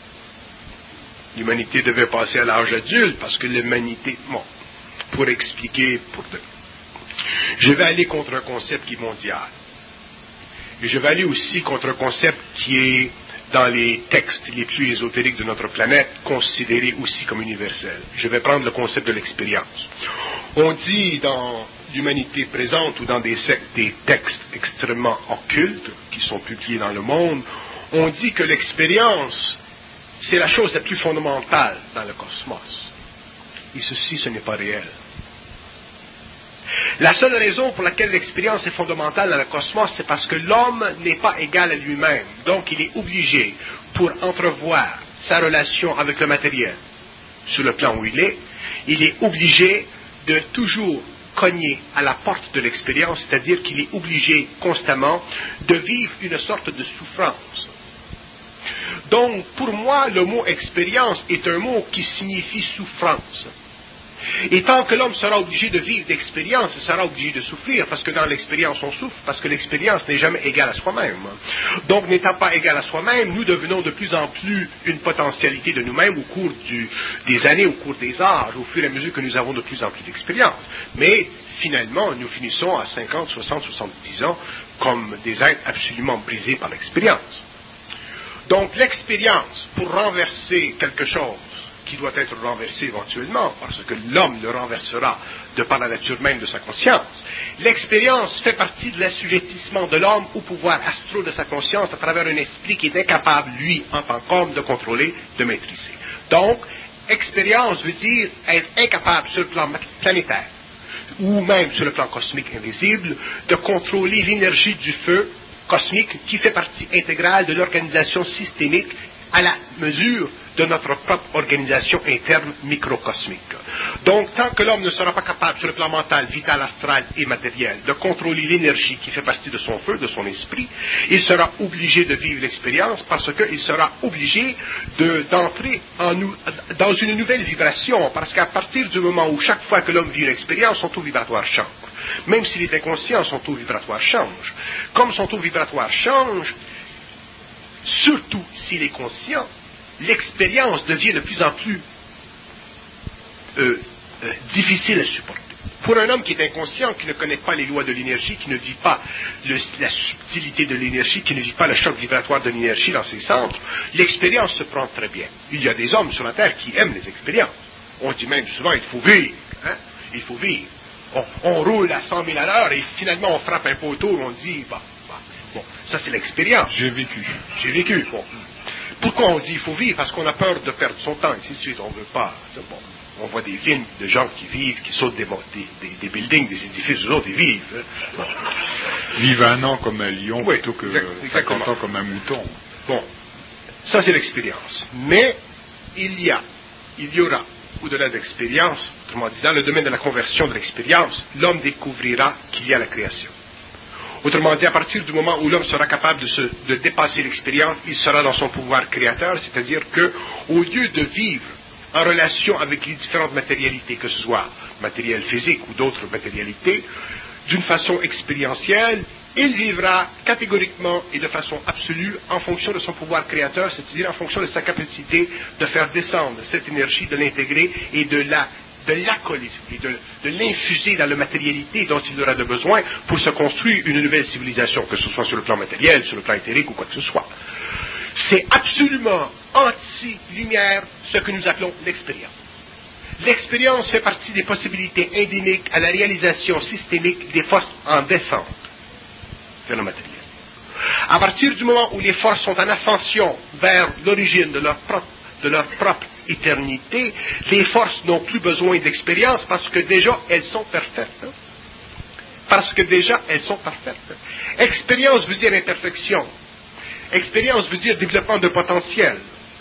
L'humanité devait passer à l'âge adulte parce que l'humanité... Bon, pour expliquer... Pour de, je vais aller contre un concept qui est mondial. Et je vais aller aussi contre un concept qui est, dans les textes les plus ésotériques de notre planète, considéré aussi comme universel. Je vais prendre le concept de l'expérience. On dit dans l'humanité présente ou dans des, des textes extrêmement occultes qui sont publiés dans le monde, on dit que l'expérience, c'est la chose la plus fondamentale dans le cosmos. Et ceci, ce n'est pas réel. La seule raison pour laquelle l'expérience est fondamentale dans le cosmos, c'est parce que l'homme n'est pas égal à lui-même. Donc, il est obligé, pour entrevoir sa relation avec le matériel, sur le plan où il est, il est obligé de toujours cogner à la porte de l'expérience, c'est-à-dire qu'il est obligé constamment de vivre une sorte de souffrance. Donc, pour moi, le mot expérience est un mot qui signifie souffrance. Et tant que l'homme sera obligé de vivre d'expérience, il sera obligé de souffrir, parce que dans l'expérience on souffre, parce que l'expérience n'est jamais égale à soi-même. Donc, n'étant pas égal à soi-même, nous devenons de plus en plus une potentialité de nous-mêmes au cours du, des années, au cours des âges, au fur et à mesure que nous avons de plus en plus d'expérience. Mais, finalement, nous finissons à cinquante, soixante, soixante-dix ans comme des êtres absolument brisés par l'expérience. Donc, l'expérience, pour renverser quelque chose qui doit être renversé éventuellement, parce que l'homme le renversera de par la nature même de sa conscience. L'expérience fait partie de l'assujettissement de l'homme au pouvoir astral de sa conscience à travers un esprit qui est incapable, lui, en tant qu'homme, de contrôler, de maîtriser. Donc, expérience veut dire être incapable sur le plan planétaire, ou même sur le plan cosmique invisible, de contrôler l'énergie du feu cosmique qui fait partie intégrale de l'organisation systémique à la mesure de notre propre organisation interne microcosmique. Donc, tant que l'homme ne sera pas capable, sur le plan mental, vital, astral et matériel, de contrôler l'énergie qui fait partie de son feu, de son esprit, il sera obligé de vivre l'expérience parce qu'il sera obligé de, d'entrer en nous, dans une nouvelle vibration, parce qu'à partir du moment où chaque fois que l'homme vit l'expérience, son taux vibratoire change. Même s'il est inconscient, son taux vibratoire change. Comme son taux vibratoire change, surtout s'il est conscient, l'expérience devient de plus en plus euh, euh, difficile à supporter. Pour un homme qui est inconscient, qui ne connaît pas les lois de l'énergie, qui ne vit pas le, la subtilité de l'énergie, qui ne vit pas le choc vibratoire de l'énergie dans ses centres, l'expérience se prend très bien. Il y a des hommes sur la Terre qui aiment les expériences. On dit même souvent, il faut vivre. Hein? Il faut vivre. On, on roule à cent mille à l'heure et finalement on frappe un poteau et on dit, bah, bah, bon, ça c'est l'expérience. J'ai vécu. J'ai vécu. Bon. Pourquoi on dit il faut vivre? Parce qu'on a peur de perdre son temps, et ainsi de suite. On ne veut pas. Bon. On voit des films de gens qui vivent, qui sautent des, des, des, des buildings, des édifices, eux autres, ils vivent. Bon. Vivent un an comme un lion oui, plutôt que exactement. cinquante ans comme un mouton. Bon, ça c'est l'expérience. Mais il y a, il y aura, au-delà de l'expérience, autrement dit, dans le domaine de la conversion de l'expérience, l'homme découvrira qu'il y a la création. Autrement dit, à partir du moment où l'homme sera capable de, se, de dépasser l'expérience, il sera dans son pouvoir créateur, c'est-à-dire qu'au lieu de vivre en relation avec les différentes matérialités, que ce soit matériel physique ou d'autres matérialités, d'une façon expérientielle, il vivra catégoriquement et de façon absolue en fonction de son pouvoir créateur, c'est-à-dire en fonction de sa capacité de faire descendre cette énergie, de l'intégrer et de la de l'accoler, de, de l'infuser dans la matérialité dont il aura de besoin pour se construire une nouvelle civilisation, que ce soit sur le plan matériel, sur le plan éthérique ou quoi que ce soit. C'est absolument anti-lumière ce que nous appelons l'expérience. L'expérience fait partie des possibilités endémiques à la réalisation systémique des forces en descente vers le matériel. À partir du moment où les forces sont en ascension vers l'origine de leur propre, de leur propre éternité, les forces n'ont plus besoin d'expérience parce que déjà elles sont parfaites. Hein? Parce que déjà elles sont parfaites. Expérience veut dire imperfection. Expérience veut dire développement de potentiel.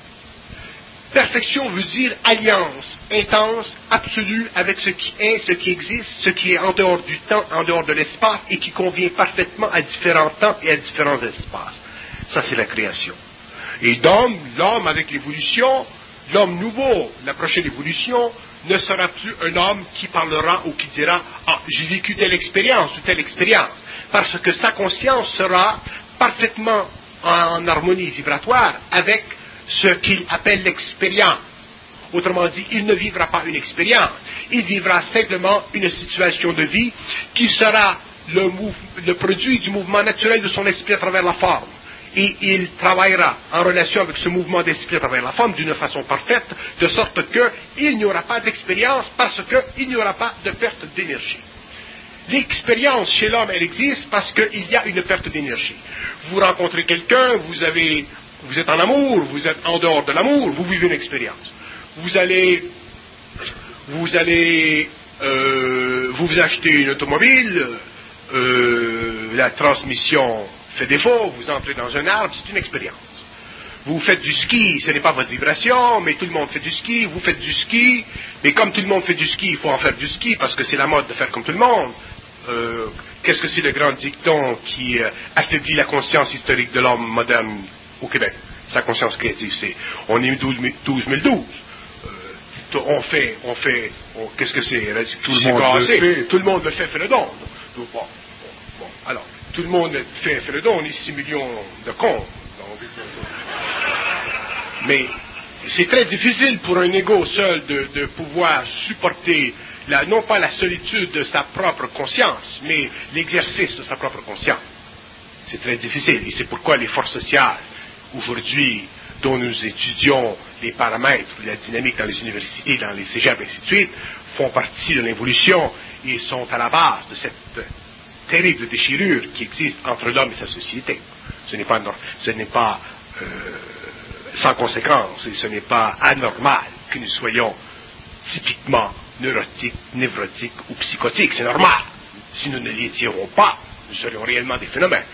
Perfection veut dire alliance intense, absolue avec ce qui est, ce qui existe, ce qui est en dehors du temps, en dehors de l'espace et qui convient parfaitement à différents temps et à différents espaces. Ça, c'est la création. Et donc, l'homme avec l'évolution, l'homme nouveau, la prochaine évolution, ne sera plus un homme qui parlera ou qui dira « Ah, j'ai vécu telle expérience ou telle expérience », parce que sa conscience sera parfaitement en harmonie vibratoire avec ce qu'il appelle l'expérience. Autrement dit, il ne vivra pas une expérience, il vivra simplement une situation de vie qui sera le, mou- le produit du mouvement naturel de son esprit à travers la forme. Et il travaillera en relation avec ce mouvement d'esprit à travers la forme d'une façon parfaite, de sorte qu'il n'y aura pas d'expérience parce qu'il n'y aura pas de perte d'énergie. L'expérience chez l'homme, elle existe parce qu'il y a une perte d'énergie. Vous rencontrez quelqu'un, vous avez, vous êtes en amour, vous êtes en dehors de l'amour, vous vivez une expérience. Vous allez, vous allez, euh, vous vous achetez une automobile, euh, la transmission fait défaut, vous entrez dans un arbre, c'est une expérience. Vous faites du ski, ce n'est pas votre vibration, mais tout le monde fait du ski, vous faites du ski, mais comme tout le monde fait du ski, il faut en faire du ski parce que c'est la mode de faire comme tout le monde. Euh, qu'est-ce que c'est le grand dicton qui euh, affaiblit la conscience historique de l'homme moderne au Québec? Sa conscience créative, c'est on est douze mille douze. Euh, on fait, on fait, on, qu'est-ce que c'est? Tout le monde le fait. Tout le monde le fait, fait le don. Donc, bon, bon, bon, alors, tout le monde fait, fait le don, on est six millions de cons. Mais c'est très difficile pour un ego seul de, de pouvoir supporter, la, non pas la solitude de sa propre conscience, mais l'exercice de sa propre conscience. C'est très difficile. Et c'est pourquoi les forces sociales, aujourd'hui, dont nous étudions les paramètres, la dynamique dans les universités, dans les cégeps, et ainsi de suite, font partie de l'évolution et sont à la base de cette terrible déchirure qui existe entre l'homme et sa société. Ce n'est pas, ce n'est pas euh, sans conséquence et ce n'est pas anormal que nous soyons typiquement neurotiques, névrotiques ou psychotiques. C'est normal. Si nous ne les tirons pas, nous serions réellement des phénomènes.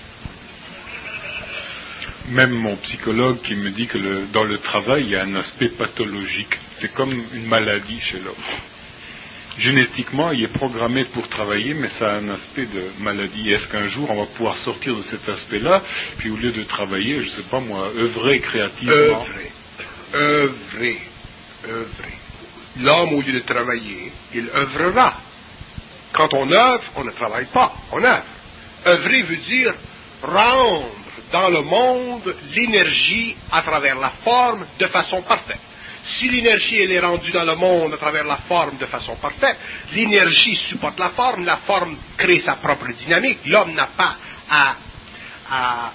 Même mon psychologue qui me dit que le, dans le travail, il y a un aspect pathologique. C'est comme une maladie chez l'homme. Génétiquement, il est programmé pour travailler, mais ça a un aspect de maladie. Est-ce qu'un jour, on va pouvoir sortir de cet aspect-là, puis au lieu de travailler, je ne sais pas moi, œuvrer créativement? Œuvrer, œuvrer, œuvrer. L'homme, au lieu de travailler, il œuvrera. Quand on œuvre, on ne travaille pas, on œuvre. Œuvrer veut dire rendre dans le monde l'énergie à travers la forme de façon parfaite. Si l'énergie elle est rendue dans le monde à travers la forme de façon parfaite, l'énergie supporte la forme, la forme crée sa propre dynamique. L'homme n'a pas à, à,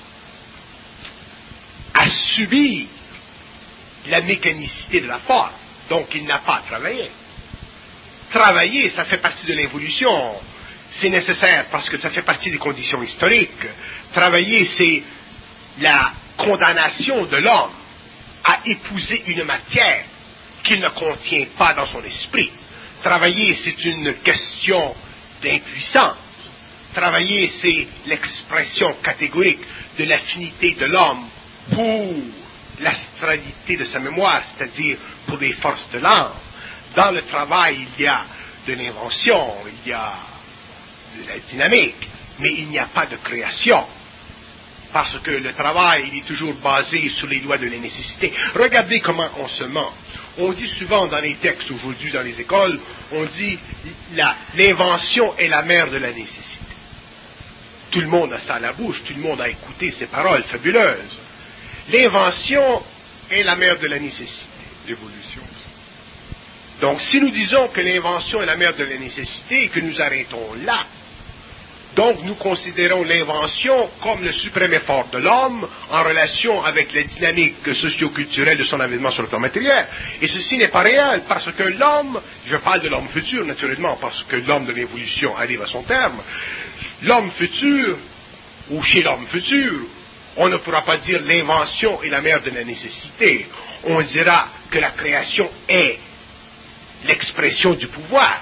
à subir la mécanicité de la forme, donc il n'a pas à travailler. Travailler, ça fait partie de l'évolution, c'est nécessaire parce que ça fait partie des conditions historiques. Travailler, c'est la condamnation de l'homme à épouser une matière qu'il ne contient pas dans son esprit. Travailler, c'est une question d'impuissance. Travailler, c'est l'expression catégorique de l'affinité de l'homme pour l'astralité de sa mémoire, c'est-à-dire pour les forces de l'âme. Dans le travail, il y a de l'invention, il y a de la dynamique, mais il n'y a pas de création. Parce que le travail, il est toujours basé sur les lois de la nécessité. Regardez comment on se ment. On dit souvent dans les textes aujourd'hui, dans les écoles, on dit la, l'invention est la mère de la nécessité. Tout le monde a ça à la bouche, tout le monde a écouté ces paroles fabuleuses. L'invention est la mère de la nécessité. L'évolution. Donc, si nous disons que l'invention est la mère de la nécessité et que nous arrêtons là, donc nous considérons l'invention comme le suprême effort de l'homme en relation avec la dynamique socio-culturelle de son avènement sur le plan matériel. Et ceci n'est pas réel, parce que l'homme, je parle de l'homme futur naturellement, parce que l'homme de l'évolution arrive à son terme, l'homme futur, ou chez l'homme futur, on ne pourra pas dire l'invention est la mère de la nécessité. On dira que la création est l'expression du pouvoir.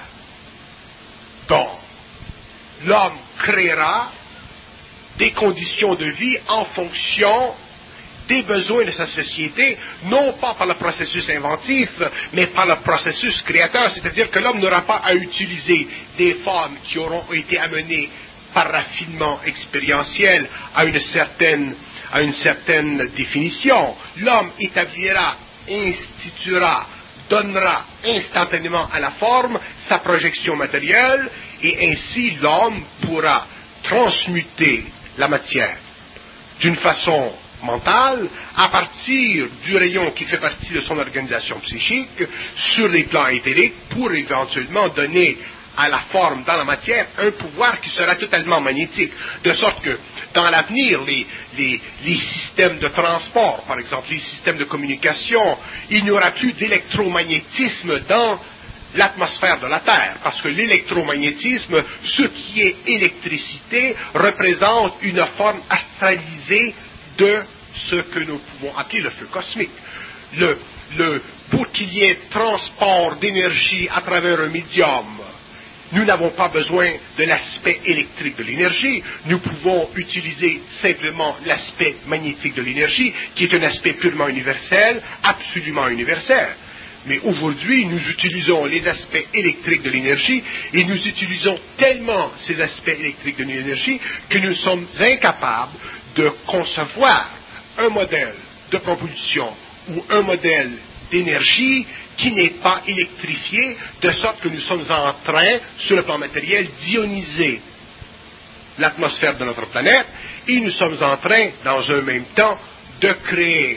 Donc, l'homme créera des conditions de vie en fonction des besoins de sa société, non pas par le processus inventif, mais par le processus créateur, c'est-à-dire que l'homme n'aura pas à utiliser des formes qui auront été amenées par raffinement expérientiel à une certaine, à une certaine définition. L'homme établira, instituera, donnera instantanément à la forme sa projection matérielle, et ainsi l'homme pourra transmuter la matière d'une façon mentale à partir du rayon qui fait partie de son organisation psychique sur les plans éthériques pour éventuellement donner à la forme dans la matière un pouvoir qui sera totalement magnétique, de sorte que dans l'avenir, les, les, les systèmes de transport, par exemple, les systèmes de communication, il n'y aura plus d'électromagnétisme dans l'atmosphère de la Terre, parce que l'électromagnétisme, ce qui est électricité, représente une forme astralisée de ce que nous pouvons appeler le feu cosmique. Le, le, pour qu'il y ait transport d'énergie à travers un médium, Nous n'avons pas besoin de l'aspect électrique de l'énergie. Nous pouvons utiliser simplement l'aspect magnétique de l'énergie, qui est un aspect purement universel, absolument universel. Mais aujourd'hui, nous utilisons les aspects électriques de l'énergie et nous utilisons tellement ces aspects électriques de l'énergie que nous sommes incapables de concevoir un modèle de propulsion ou un modèle d'énergie qui n'est pas électrifié, de sorte que nous sommes en train, sur le plan matériel, d'ioniser l'atmosphère de notre planète et nous sommes en train, dans un même temps, de créer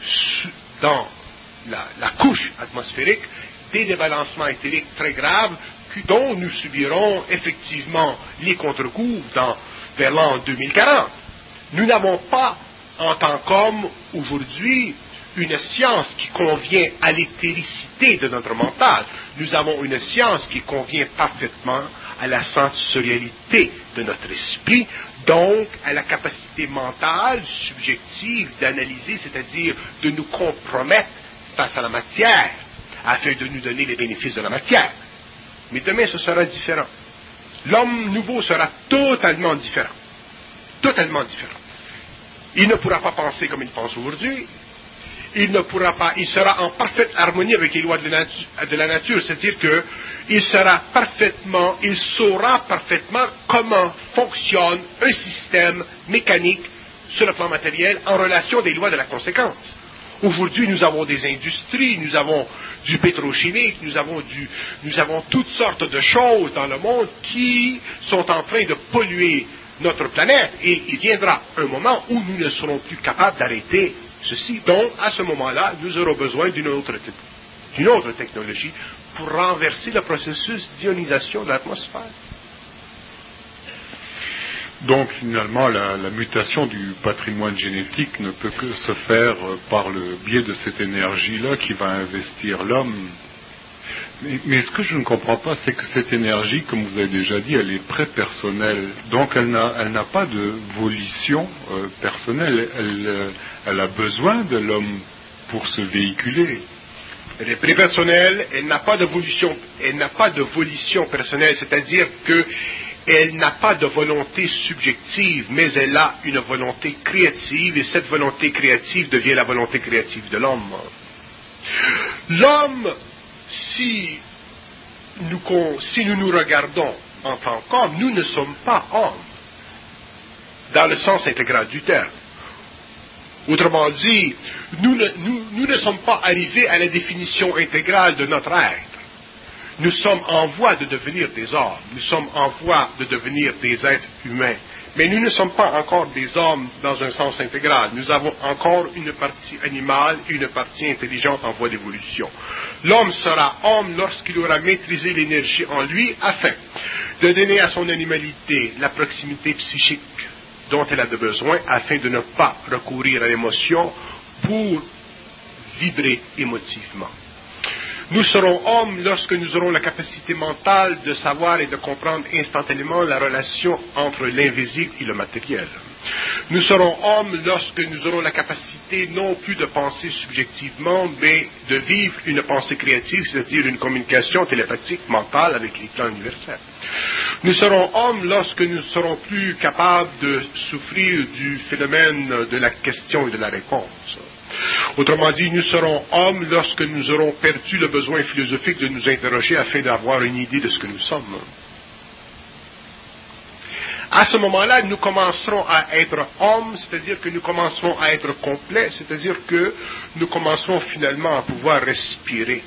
dans La, la couche atmosphérique, des débalancements éthyliques très graves dont nous subirons effectivement les contre-coups dans, vers l'an deux mille quarante. Nous n'avons pas, en tant qu'hommes, aujourd'hui, une science qui convient à l'éthéricité de notre mental. Nous avons une science qui convient parfaitement à la sensorialité de notre esprit, donc à la capacité mentale, subjective, d'analyser, c'est-à-dire de nous compromettre face à la matière, afin de nous donner les bénéfices de la matière. Mais demain, ce sera différent. L'homme nouveau sera totalement différent. Totalement différent. Il ne pourra pas penser comme il pense aujourd'hui. Il ne pourra pas, il sera en parfaite harmonie avec les lois de la nature, de la nature, c'est-à-dire qu'il sera parfaitement, il saura parfaitement comment fonctionne un système mécanique sur le plan matériel en relation des lois de la conséquence. Aujourd'hui, nous avons des industries, nous avons du pétrochimique, nous avons, du, nous avons toutes sortes de choses dans le monde qui sont en train de polluer notre planète. Et il viendra un moment où nous ne serons plus capables d'arrêter ceci. Donc, à ce moment-là, nous aurons besoin d'une autre, d'une autre technologie pour renverser le processus d'ionisation de l'atmosphère. Donc finalement, la, la mutation du patrimoine génétique ne peut que se faire par le biais de cette énergie-là qui va investir l'homme. Mais, mais ce que je ne comprends pas, c'est que cette énergie, comme vous avez déjà dit, elle est pré-personnelle. Donc elle n'a, elle n'a pas de volition euh, personnelle. Elle, euh, elle a besoin de l'homme pour se véhiculer. Elle est pré-personnelle, elle n'a pas de volition, elle n'a pas de volition personnelle, c'est-à-dire que elle n'a pas de volonté subjective, mais elle a une volonté créative, et cette volonté créative devient la volonté créative de l'homme. L'homme, si nous, si nous nous regardons en tant qu'hommes, nous ne sommes pas hommes, dans le sens intégral du terme. Autrement dit, nous ne, nous, nous ne sommes pas arrivés à la définition intégrale de notre être. Nous sommes en voie de devenir des hommes, nous sommes en voie de devenir des êtres humains, mais nous ne sommes pas encore des hommes dans un sens intégral. Nous avons encore une partie animale et une partie intelligente en voie d'évolution. L'homme sera homme lorsqu'il aura maîtrisé l'énergie en lui afin de donner à son animalité la proximité psychique dont elle a besoin afin de ne pas recourir à l'émotion pour vibrer émotivement. Nous serons hommes lorsque nous aurons la capacité mentale de savoir et de comprendre instantanément la relation entre l'invisible et le matériel. Nous serons hommes lorsque nous aurons la capacité non plus de penser subjectivement, mais de vivre une pensée créative, c'est-à-dire une communication télépathique mentale avec les plans universels. Nous serons hommes lorsque nous serons plus capables de souffrir du phénomène de la question et de la réponse. Autrement dit, nous serons hommes lorsque nous aurons perdu le besoin philosophique de nous interroger afin d'avoir une idée de ce que nous sommes. À ce moment-là, nous commencerons à être hommes, c'est-à-dire que nous commencerons à être complets, c'est-à-dire que nous commencerons finalement à pouvoir respirer.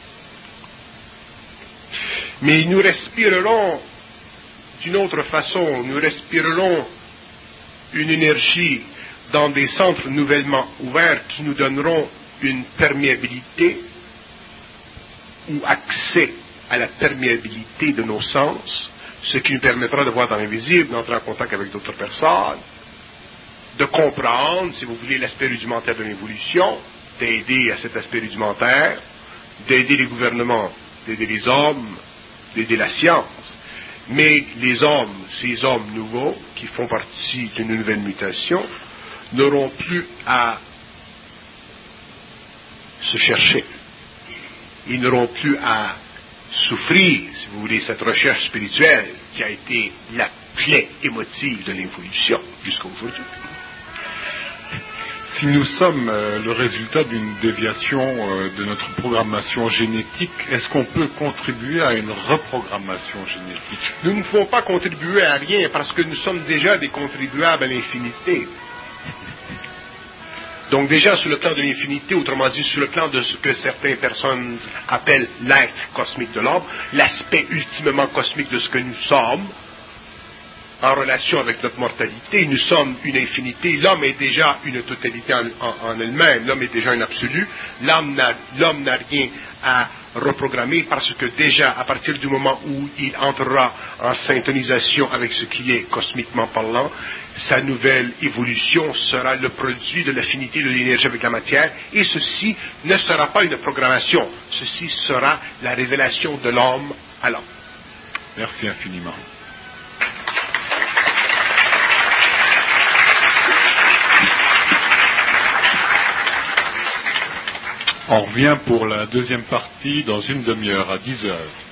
Mais nous respirerons d'une autre façon, nous respirerons une énergie dans des centres nouvellement ouverts qui nous donneront une perméabilité ou accès à la perméabilité de nos sens, ce qui nous permettra de voir dans l'invisible, d'entrer en contact avec d'autres personnes, de comprendre, si vous voulez, l'aspect rudimentaire de l'évolution, d'aider à cet aspect rudimentaire, d'aider les gouvernements, d'aider les hommes, d'aider la science. Mais les hommes, ces hommes nouveaux, qui font partie d'une nouvelle mutation, n'auront plus à se chercher. Ils n'auront plus à souffrir, si vous voulez, cette recherche spirituelle qui a été la clé émotive de l'évolution jusqu'à aujourd'hui. Si nous sommes euh, le résultat d'une déviation euh, de notre programmation génétique, est-ce qu'on peut contribuer à une reprogrammation génétique? Nous ne pouvons pas contribuer à rien parce que nous sommes déjà des contribuables à l'infinité. Donc déjà sur le plan de l'infinité, autrement dit sur le plan de ce que certaines personnes appellent l'être cosmique de l'homme, l'aspect ultimement cosmique de ce que nous sommes, en relation avec notre mortalité, nous sommes une infinité, l'homme est déjà une totalité en, en, en elle-même, l'homme est déjà un absolu, l'homme n'a, l'homme n'a rien à reprogrammer parce que déjà à partir du moment où il entrera en syntonisation avec ce qui est cosmiquement parlant, sa nouvelle évolution sera le produit de l'affinité de l'énergie avec la matière et ceci ne sera pas une programmation, ceci sera la révélation de l'homme à l'homme. Merci infiniment. On revient pour la deuxième partie dans une demi-heure à dix heures.